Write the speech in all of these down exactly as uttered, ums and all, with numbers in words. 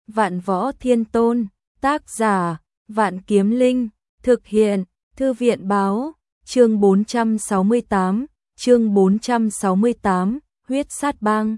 Vạn Võ Thiên Tôn, tác giả, Vạn Kiếm Linh, thực hiện, Thư viện báo, chương bốn trăm sáu mươi tám, chương bốn trăm sáu mươi tám, huyết sát bang.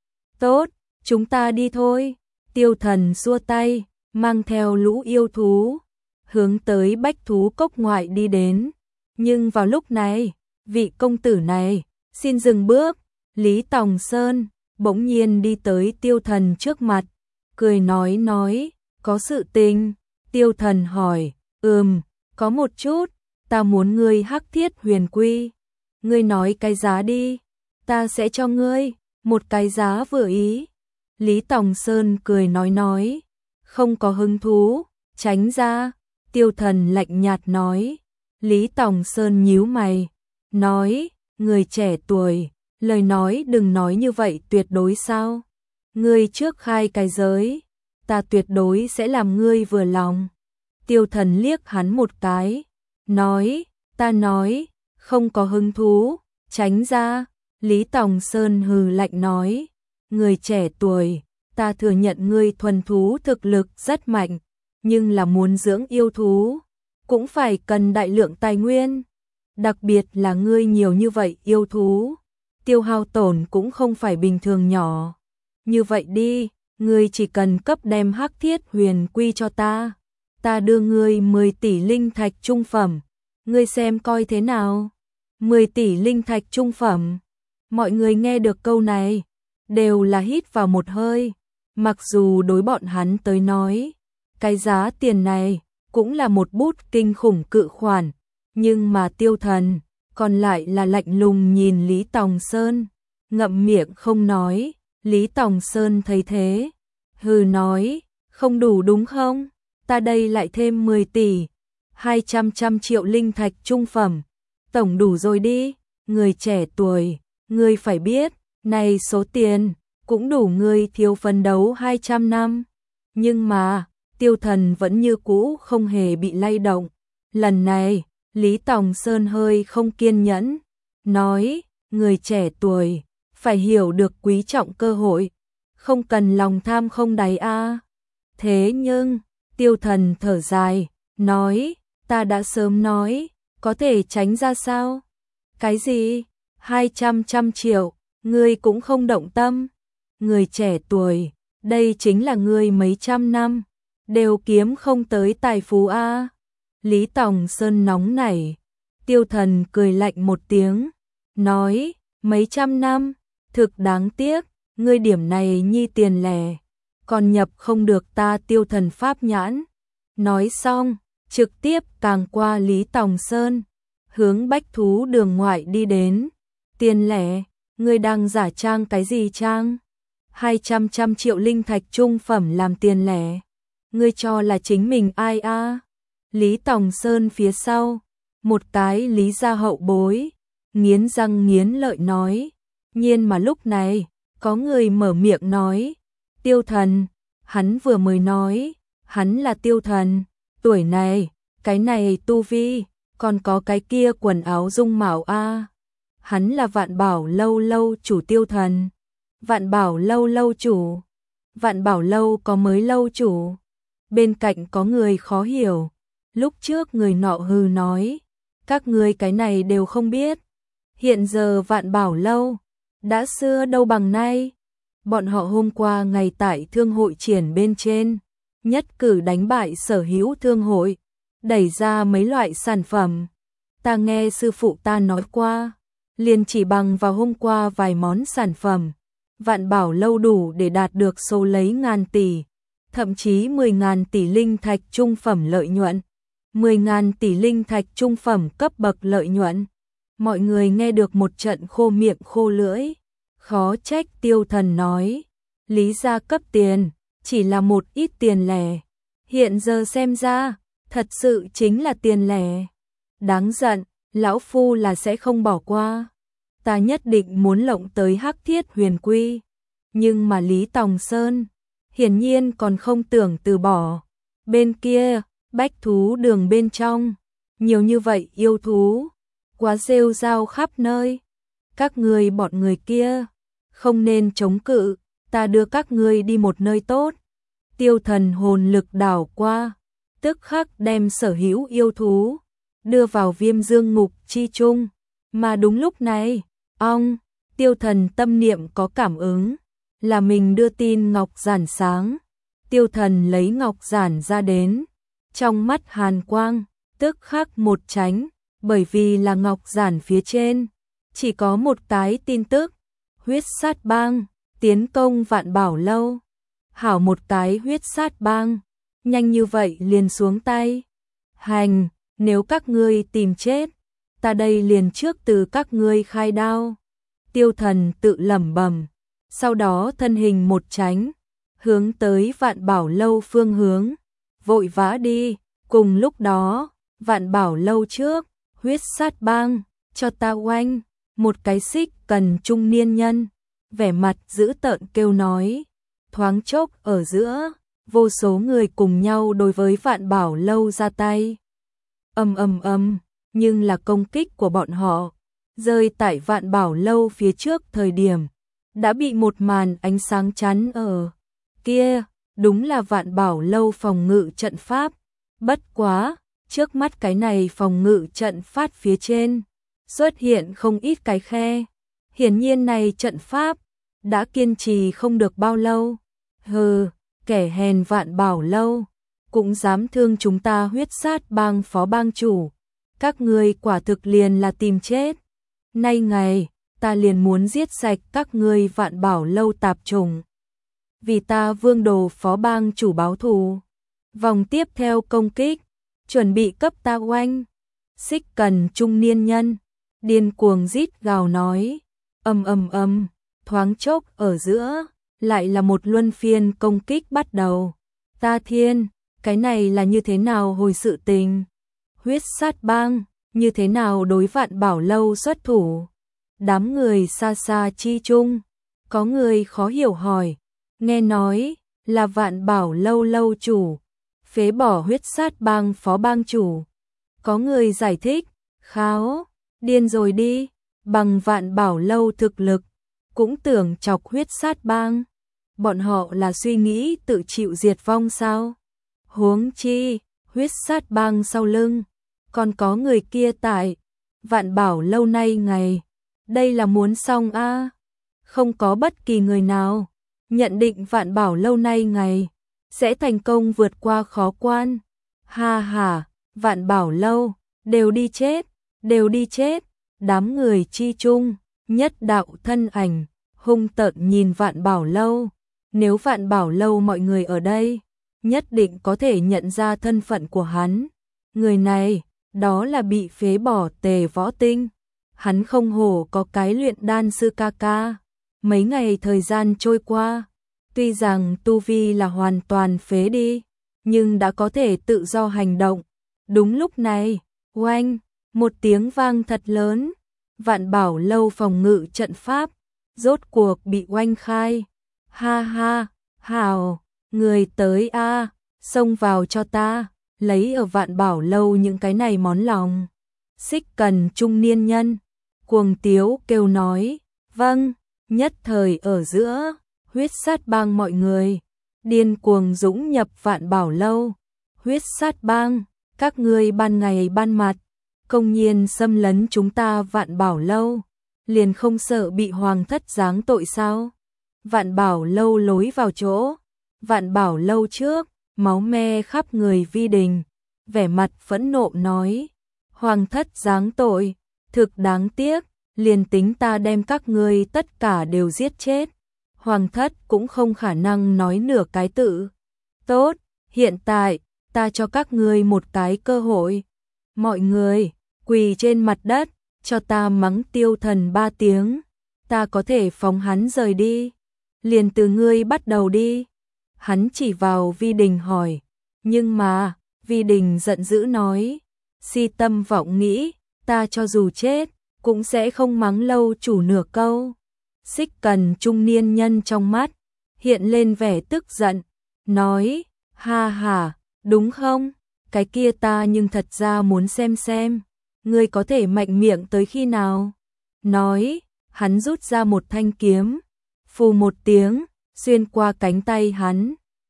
Tốt, chúng ta đi thôi, Tiêu Thần xua tay, mang theo lũ yêu thú, hướng tới bách thú cốc ngoại đi đến. Nhưng vào lúc này, vị công tử này, xin dừng bước, Lý Tòng Sơn, bỗng nhiên đi tới Tiêu Thần trước mặt, cười nói nói, có sự tình, Tiêu Thần hỏi, ừm, có một chút, ta muốn ngươi hắc thiết huyền quy, ngươi nói cái giá đi, ta sẽ cho ngươi, một cái giá vừa ý. Lý Tòng Sơn cười nói nói, không có hứng thú, tránh ra, Tiêu Thần lạnh nhạt nói. Lý Tòng Sơn nhíu mày, nói, người trẻ tuổi, lời nói đừng nói như vậy tuyệt đối sao? Ngươi trước khai cái giới, ta tuyệt đối sẽ làm ngươi vừa lòng. Tiêu Thần liếc hắn một cái, nói, ta nói, không có hứng thú, tránh ra. Lý Tòng Sơn hừ lạnh nói, người trẻ tuổi, ta thừa nhận ngươi thuần thú thực lực rất mạnh, nhưng là muốn dưỡng yêu thú, cũng phải cần đại lượng tài nguyên, đặc biệt là ngươi nhiều như vậy yêu thú, tiêu hao tổn cũng không phải bình thường nhỏ. Như vậy đi, ngươi chỉ cần cấp đem hắc thiết huyền quy cho ta, ta đưa ngươi mười tỷ linh thạch trung phẩm, ngươi xem coi thế nào. mười tỷ linh thạch trung phẩm. Mọi người nghe được câu này, đều là hít vào một hơi, mặc dù đối bọn hắn tới nói, cái giá tiền này cũng là một bút kinh khủng cự khoản, nhưng mà Tiêu Thần còn lại là lạnh lùng nhìn Lý Tòng Sơn, ngậm miệng không nói. Lý Tòng Sơn thấy thế, hừ nói, không đủ đúng không? Ta đây lại thêm mười tỷ, hai trăm trăm triệu linh thạch trung phẩm, tổng đủ rồi đi. Người trẻ tuổi, ngươi phải biết, này số tiền cũng đủ ngươi thiếu phấn đấu hai trăm năm. Nhưng mà, Tiêu Thần vẫn như cũ không hề bị lay động. Lần này, Lý Tòng Sơn hơi không kiên nhẫn, nói, người trẻ tuổi, phải hiểu được quý trọng cơ hội, không cần lòng tham không đáy a. Thế nhưng, Tiêu Thần thở dài, nói, ta đã sớm nói, có thể tránh ra sao? Cái gì? Hai trăm trăm triệu, ngươi cũng không động tâm. Người trẻ tuổi, đây chính là ngươi mấy trăm năm, đều kiếm không tới tài phú a. Lý Tòng Sơn nóng nảy, Tiêu Thần cười lạnh một tiếng, nói, mấy trăm năm, thực đáng tiếc, ngươi điểm này nhi tiền lẻ, còn nhập không được ta Tiêu Thần pháp nhãn. Nói xong, trực tiếp càng qua Lý Tòng Sơn, hướng bách thú đường ngoại đi đến. Tiền lẻ, ngươi đang giả trang cái gì trang? Hai trăm trăm triệu linh thạch trung phẩm làm tiền lẻ, ngươi cho là chính mình ai a? Lý Tòng Sơn phía sau, một cái Lý gia hậu bối, nghiến răng nghiến lợi nói. Nhiên mà lúc này, có người mở miệng nói, Tiêu Thần, hắn vừa mới nói, hắn là Tiêu Thần, tuổi này, cái này tu vi, còn có cái kia quần áo dung mạo a. Hắn là Vạn Bảo lâu lâu chủ Tiêu Thần. Vạn Bảo lâu lâu chủ? Vạn Bảo lâu có mới lâu chủ? Bên cạnh có người khó hiểu. Lúc trước người nọ hừ nói, các ngươi cái này đều không biết. Hiện giờ Vạn Bảo lâu, đã xưa đâu bằng nay. Bọn họ hôm qua ngày tại thương hội triển bên trên, nhất cử đánh bại sở hữu thương hội, đẩy ra mấy loại sản phẩm. Ta nghe sư phụ ta nói qua, liền chỉ bằng vào hôm qua vài món sản phẩm, Vạn Bảo lâu đủ để đạt được số lấy ngàn tỷ, thậm chí mười ngàn tỷ linh thạch trung phẩm lợi nhuận, mười ngàn tỷ linh thạch trung phẩm cấp bậc lợi nhuận. Mọi người nghe được một trận khô miệng khô lưỡi, khó trách Tiêu Thần nói, Lý gia cấp tiền, chỉ là một ít tiền lẻ, hiện giờ xem ra, thật sự chính là tiền lẻ. Đáng giận, lão phu là sẽ không bỏ qua. Ta nhất định muốn lộng tới hắc thiết huyền quy. Nhưng mà Lý Tòng Sơn, hiển nhiên còn không tưởng từ bỏ. Bên kia, bách thú đường bên trong, nhiều như vậy yêu thú, quá rêu rao khắp nơi. Các ngươi bọn người kia, không nên chống cự, ta đưa các ngươi đi một nơi tốt. Tiêu Thần hồn lực đảo qua, tức khắc đem sở hữu yêu thú đưa vào Viêm Dương ngục chi chung, mà đúng lúc này, ong, Tiêu Thần tâm niệm có cảm ứng, là mình đưa tin ngọc giản sáng. Tiêu Thần lấy ngọc giản ra đến, trong mắt hàn quang, tức khắc một tránh, bởi vì là ngọc giản phía trên, chỉ có một cái tin tức, huyết sát bang, tiến công Vạn Bảo Lâu. Hảo một cái huyết sát bang, nhanh như vậy liền xuống tay. Hành, nếu các ngươi tìm chết, ta đây liền trước từ các ngươi khai đao. Tiêu Thần tự lẩm bẩm, sau đó thân hình một tránh, hướng tới Vạn Bảo Lâu phương hướng, vội vã đi. Cùng lúc đó, Vạn Bảo Lâu trước, huyết sát bang, cho ta oanh, một cái xích cần trung niên nhân, vẻ mặt dữ tợn kêu nói. Thoáng chốc ở giữa, vô số người cùng nhau đối với Vạn Bảo Lâu ra tay. Ầm ầm ầm, nhưng là công kích của bọn họ, rơi tại Vạn Bảo Lâu phía trước thời điểm, đã bị một màn ánh sáng chắn ở. Kia, đúng là Vạn Bảo Lâu phòng ngự trận pháp. Bất quá, trước mắt cái này phòng ngự trận pháp phía trên, xuất hiện không ít cái khe. Hiển nhiên này trận pháp đã kiên trì không được bao lâu. Hừ, kẻ hèn Vạn Bảo Lâu, cũng dám thương chúng ta huyết sát bang phó bang chủ. Các ngươi quả thực liền là tìm chết. Nay ngày, ta liền muốn giết sạch các ngươi Vạn Bảo Lâu tạp chủng. Vì ta Vương Đồ phó bang chủ báo thù. Vòng tiếp theo công kích, chuẩn bị cấp ta oanh. Xích cần trung niên nhân, điên cuồng rít gào nói. Ầm ầm ầm, thoáng chốc ở giữa, lại là một luân phiên công kích bắt đầu. Ta thiên, cái này là như thế nào hồi sự tình? Huyết sát bang, như thế nào đối Vạn Bảo Lâu xuất thủ? Đám người xa xa chi chung, có người khó hiểu hỏi, nghe nói là Vạn Bảo Lâu lâu chủ, phế bỏ huyết sát bang phó bang chủ. Có người giải thích, kháo, điên rồi đi, bằng Vạn Bảo Lâu thực lực, cũng tưởng chọc huyết sát bang. Bọn họ là suy nghĩ tự chịu diệt vong sao? Huống chi, huyết sát bang sau lưng, còn có người kia tại Vạn Bảo Lâu nay ngày. Đây là muốn xong a à? Không có bất kỳ người nào nhận định Vạn Bảo Lâu nay ngày sẽ thành công vượt qua khó quan. Ha ha, Vạn Bảo Lâu, đều đi chết, đều đi chết. Đám người chi chung, nhất đạo thân ảnh, hung tợn nhìn Vạn Bảo Lâu. Nếu Vạn Bảo Lâu mọi người ở đây, nhất định có thể nhận ra thân phận của hắn. Người này, đó là bị phế bỏ Tề Võ Tinh. Hắn không hổ có cái luyện đan sư ca ca. Mấy ngày thời gian trôi qua, tuy rằng tu vi là hoàn toàn phế đi, nhưng đã có thể tự do hành động. Đúng lúc này, oanh, một tiếng vang thật lớn, Vạn Bảo Lâu phòng ngự trận pháp, rốt cuộc bị oanh khai. Ha ha, hào, người tới a, xông vào cho ta, lấy ở Vạn Bảo Lâu những cái này món lòng. Xích cần trung niên nhân, cuồng tiếu kêu nói, vâng, nhất thời ở giữa, huyết sát bang mọi người, điên cuồng dũng nhập Vạn Bảo Lâu. Huyết sát bang, các ngươi ban ngày ban mặt, công nhiên xâm lấn chúng ta Vạn Bảo Lâu, liền không sợ bị hoàng thất giáng tội sao? Vạn Bảo Lâu lối vào chỗ, Vạn Bảo Lâu trước, máu me khắp người Vi Đình, vẻ mặt phẫn nộ nói, hoàng thất giáng tội, thực đáng tiếc, liền tính ta đem các ngươi tất cả đều giết chết, hoàng thất cũng không khả năng nói nửa cái tự. Tốt, hiện tại, ta cho các ngươi một cái cơ hội. Mọi người, quỳ trên mặt đất, cho ta mắng Tiêu Thần ba tiếng, ta có thể phóng hắn rời đi. Liền từ ngươi bắt đầu đi. Hắn chỉ vào Vi Đình hỏi, nhưng mà, Vi Đình giận dữ nói, si tâm vọng nghĩ, ta cho dù chết, cũng sẽ không mắng lâu chủ nửa câu. Xích cần trung niên nhân trong mắt, hiện lên vẻ tức giận, nói, ha ha, đúng không? Cái kia ta nhưng thật ra muốn xem xem, ngươi có thể mạnh miệng tới khi nào? Nói, hắn rút ra một thanh kiếm, phù một tiếng, xuyên qua cánh tay hắn.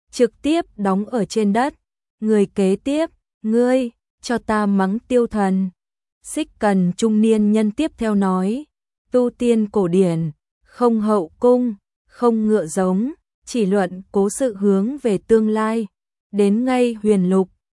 trực tiếp đóng ở trên đất. Người kế tiếp, ngươi, cho ta mắng tiêu thần. Xích Cần trung niên nhân tiếp theo nói, tu tiên cổ điển, không hậu cung, không ngựa giống, chỉ luận cố sự hướng về tương lai. Đến ngay huyền lục,